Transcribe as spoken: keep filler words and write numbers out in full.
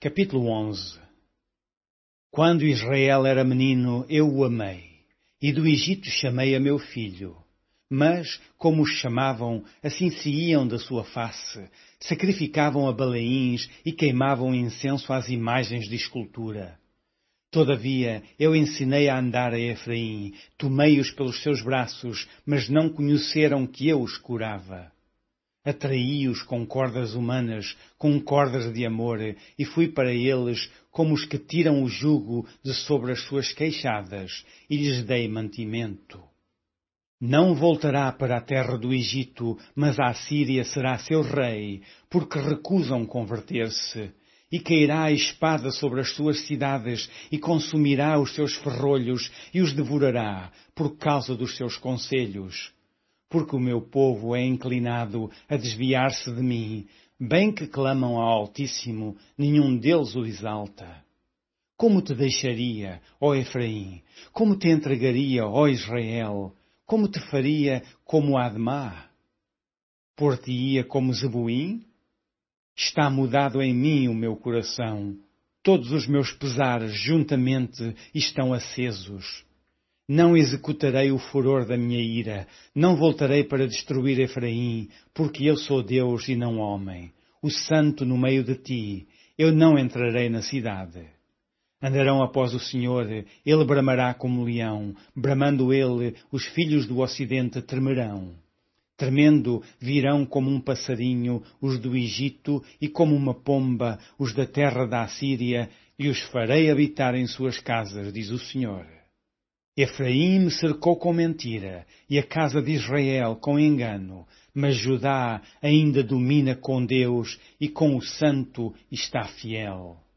Capítulo onze. Quando Israel era menino, eu o amei, e do Egito chamei a meu filho. Mas, como os chamavam, assim se iam da sua face, sacrificavam a Baleíns e queimavam incenso às imagens de escultura. Todavia, eu ensinei a andar a Efraim, tomei-os pelos seus braços, mas não conheceram que eu os curava. Atraí-os com cordas humanas, com cordas de amor, e fui para eles como os que tiram o jugo de sobre as suas queixadas, e lhes dei mantimento. Não voltará para a terra do Egito, mas a Assíria será seu rei, porque recusam converter-se. E cairá a espada sobre as suas cidades, e consumirá os seus ferrolhos, e os devorará, por causa dos seus conselhos. Porque o meu povo é inclinado a desviar-se de mim, bem que clamam ao Altíssimo, nenhum deles o exalta. Como te deixaria, ó Efraim? Como te entregaria, ó Israel? Como te faria como Admá? Por-te-ia como Zeboim? Está mudado em mim o meu coração. Todos os meus pesares juntamente estão acesos. Não executarei o furor da minha ira, não voltarei para destruir Efraim, porque eu sou Deus e não homem, o santo no meio de ti, eu não entrarei na cidade. Andarão após o Senhor, ele bramará como leão, bramando ele, os filhos do ocidente tremerão. Tremendo virão como um passarinho os do Egito e como uma pomba os da terra da Assíria, e os farei habitar em suas casas, diz o Senhor. Efraim me cercou com mentira, e a casa de Israel com engano, mas Judá ainda domina com Deus e com o Santo está fiel.